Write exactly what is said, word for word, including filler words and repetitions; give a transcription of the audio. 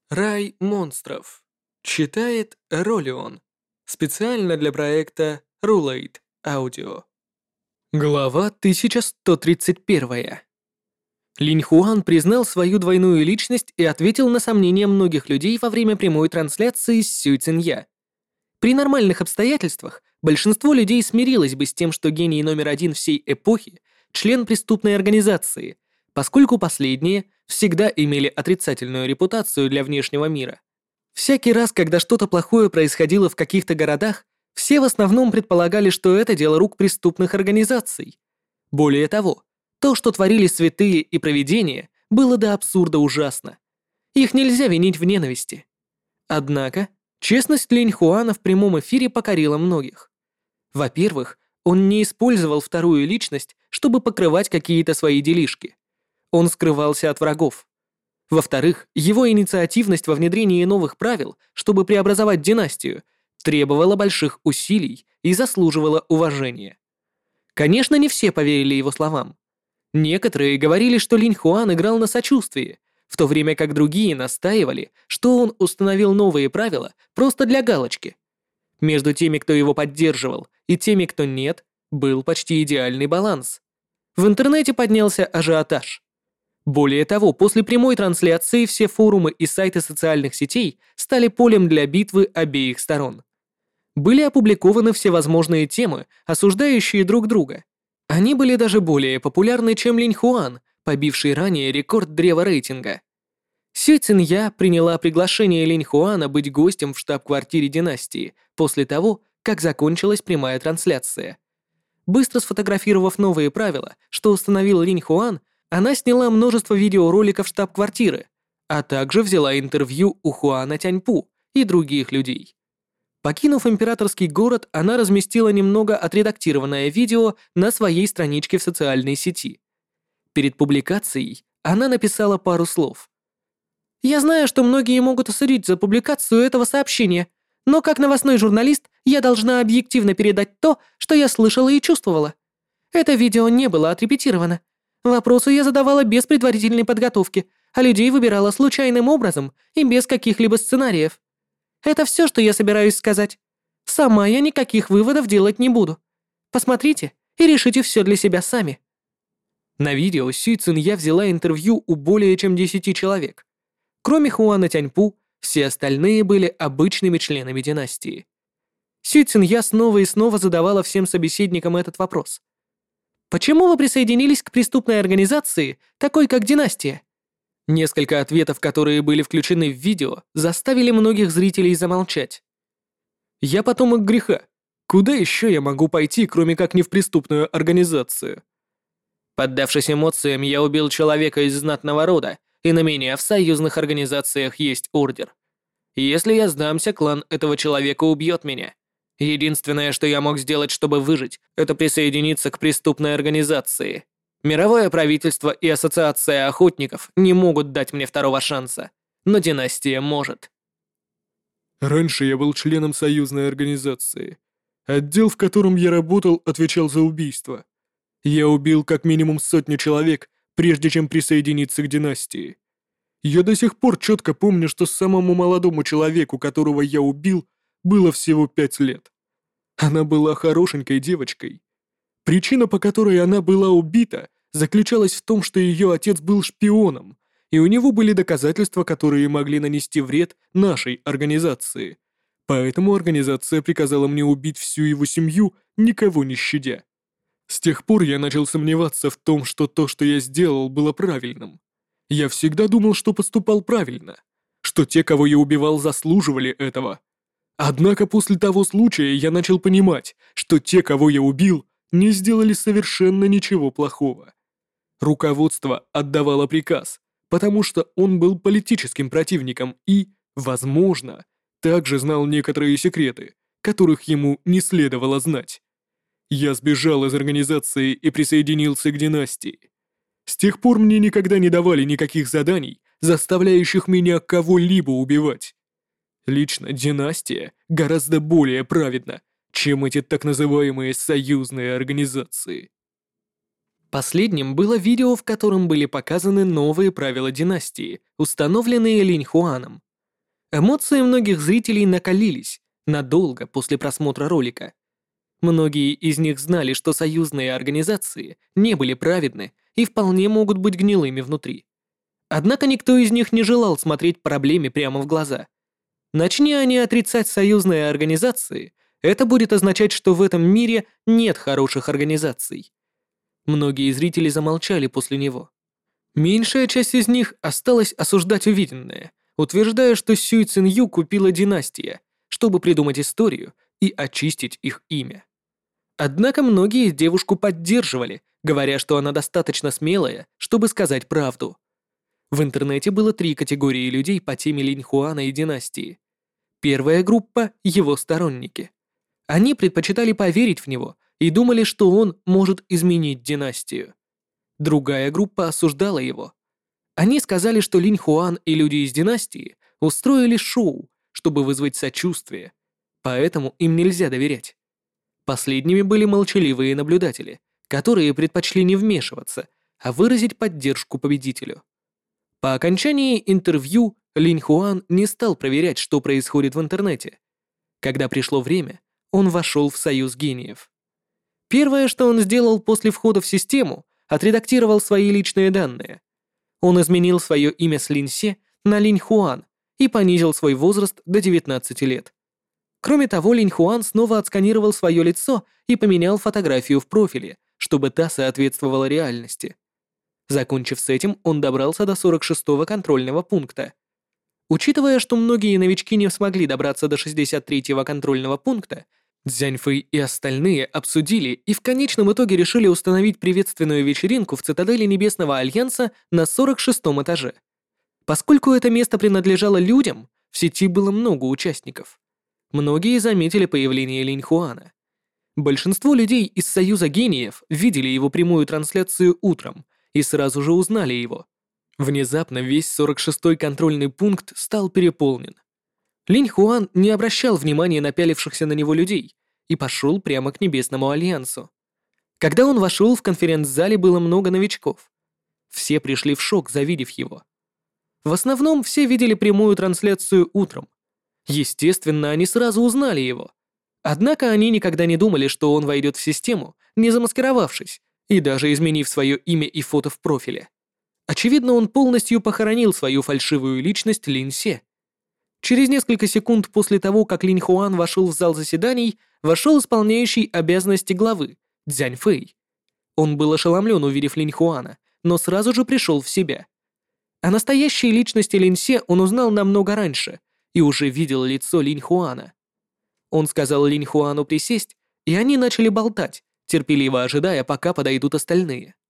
Рай монстров. Читает Ролион. Специально для проекта Rulate Audio. Глава тысяча сто тридцать один. Линь Хуан признал свою двойную личность и ответил на сомнения многих людей во время прямой трансляции с Сюй Цинья. При нормальных обстоятельствах большинство людей смирилось бы с тем, что гений номер один всей эпохи – член преступной организации, поскольку последние всегда имели отрицательную репутацию для внешнего мира. Всякий раз, когда что-то плохое происходило в каких-то городах, все в основном предполагали, что это дело рук преступных организаций. Более того, то, что творили святые и провидения, было до абсурда ужасно. Их нельзя винить в ненависти. Однако, честность Линь Хуана в прямом эфире покорила многих. Во-первых, он не использовал вторую личность, чтобы покрывать какие-то свои делишки. Он скрывался от врагов. Во-вторых, его инициативность во внедрении новых правил, чтобы преобразовать династию, требовала больших усилий и заслуживала уважения. Конечно, не все поверили его словам. Некоторые говорили, что Линь Хуан играл на сочувствии, в то время как другие настаивали, что он установил новые правила просто для галочки. Между теми, кто его поддерживал, и теми, кто нет, был почти идеальный баланс. В интернете поднялся ажиотаж. Более того, после прямой трансляции все форумы и сайты социальных сетей стали полем для битвы обеих сторон. Были опубликованы всевозможные темы, осуждающие друг друга. Они были даже более популярны, чем Линь Хуан, побивший ранее рекорд древа рейтинга. Сюй Цинья приняла приглашение Линь Хуана быть гостем в штаб-квартире династии после того, как закончилась прямая трансляция. Быстро сфотографировав новые правила, что установил Линь Хуан, она сняла множество видеороликов штаб-квартиры, а также взяла интервью у Хуана Тяньпу и других людей. Покинув императорский город, она разместила немного отредактированное видео на своей страничке в социальной сети. Перед публикацией она написала пару слов. «Я знаю, что многие могут осудить за публикацию этого сообщения, но как новостной журналист я должна объективно передать то, что я слышала и чувствовала. Это видео не было отрепетировано. Вопросы я задавала без предварительной подготовки, а людей выбирала случайным образом и без каких-либо сценариев. Это все, что я собираюсь сказать. Сама я никаких выводов делать не буду. Посмотрите и решите все для себя сами». На видео Сюй Цинья взяла интервью у более чем десяти человек. Кроме Хуана Тяньпу, все остальные были обычными членами династии. Сюй Цинья снова и снова задавала всем собеседникам этот вопрос. «Почему вы присоединились к преступной организации, такой как династия?» Несколько ответов, которые были включены в видео, заставили многих зрителей замолчать. «Я потомок греха. Куда еще я могу пойти, кроме как не в преступную организацию? Поддавшись эмоциям, я убил человека из знатного рода, и на меня в союзных организациях есть ордер. Если я сдамся, клан этого человека убьет меня. Единственное, что я мог сделать, чтобы выжить, это присоединиться к преступной организации. Мировое правительство и ассоциация охотников не могут дать мне второго шанса, но династия может». Раньше я был членом союзной организации. Отдел, в котором я работал, отвечал за убийство. Я убил как минимум сотню человек, прежде чем присоединиться к династии. Я до сих пор четко помню, что самому молодому человеку, которого я убил, было всего пять лет. Она была хорошенькой девочкой. Причина, по которой она была убита, заключалась в том, что ее отец был шпионом, и у него были доказательства, которые могли нанести вред нашей организации. Поэтому организация приказала мне убить всю его семью, никого не щадя. С тех пор я начал сомневаться в том, что то, что я сделал, было правильным. Я всегда думал, что поступал правильно, что те, кого я убивал, заслуживали этого. Однако после того случая я начал понимать, что те, кого я убил, не сделали совершенно ничего плохого. Руководство отдавало приказ, потому что он был политическим противником и, возможно, также знал некоторые секреты, которых ему не следовало знать. Я сбежал из организации и присоединился к династии. С тех пор мне никогда не давали никаких заданий, заставляющих меня кого-либо убивать. Лично династия гораздо более праведна, чем эти так называемые союзные организации. Последним было видео, в котором были показаны новые правила династии, установленные Линь Хуаном. Эмоции многих зрителей накалились надолго после просмотра ролика. Многие из них знали, что союзные организации не были праведны и вполне могут быть гнилыми внутри. Однако никто из них не желал смотреть проблеме прямо в глаза. Начни они отрицать союзные организации, это будет означать, что в этом мире нет хороших организаций. Многие зрители замолчали после него. Меньшая часть из них осталась осуждать увиденное, утверждая, что Сюй Цинью купила династия, чтобы придумать историю и очистить их имя. Однако многие девушку поддерживали, говоря, что она достаточно смелая, чтобы сказать правду. В интернете было три категории людей по теме Линь Хуана и династии. Первая группа — его сторонники. Они предпочитали поверить в него и думали, что он может изменить династию. Другая группа осуждала его. Они сказали, что Линь Хуан и люди из династии устроили шоу, чтобы вызвать сочувствие, поэтому им нельзя доверять. Последними были молчаливые наблюдатели, которые предпочли не вмешиваться, а выразить поддержку победителю. По окончании интервью Линь Хуан не стал проверять, что происходит в интернете. Когда пришло время, он вошел в Союз гениев. Первое, что он сделал после входа в систему, отредактировал свои личные данные. Он изменил свое имя с Линь Се на Линь Хуан и понизил свой возраст до девятнадцати лет. Кроме того, Линь Хуан снова отсканировал свое лицо и поменял фотографию в профиле, чтобы та соответствовала реальности. Закончив с этим, он добрался до сорок шестого контрольного пункта. Учитывая, что многие новички не смогли добраться до шестьдесят третьего контрольного пункта, Цзяньфэй и остальные обсудили и в конечном итоге решили установить приветственную вечеринку в цитадели Небесного Альянса на сорок шестом этаже. Поскольку это место принадлежало людям, в сети было много участников. Многие заметили появление Линь Хуана. Большинство людей из Союза гениев видели его прямую трансляцию утром и сразу же узнали его. Внезапно весь сорок шестой контрольный пункт стал переполнен. Линь Хуан не обращал внимания на пялившихся на него людей и пошел прямо к Небесному Альянсу. Когда он вошел, в конференц-зале было много новичков. Все пришли в шок, завидев его. В основном все видели прямую трансляцию утром. Естественно, они сразу узнали его. Однако они никогда не думали, что он войдет в систему, не замаскировавшись, и даже изменив свое имя и фото в профиле. Очевидно, он полностью похоронил свою фальшивую личность Линь Се. Через несколько секунд после того, как Линь Хуан вошел в зал заседаний, вошел исполняющий обязанности главы, Цзяньфэй. Он был ошеломлен, увидев Линь Хуана, но сразу же пришел в себя. О настоящей личности Линь Се он узнал намного раньше и уже видел лицо Линь Хуана. Он сказал Линь Хуану присесть, и они начали болтать, терпеливо ожидая, пока подойдут остальные.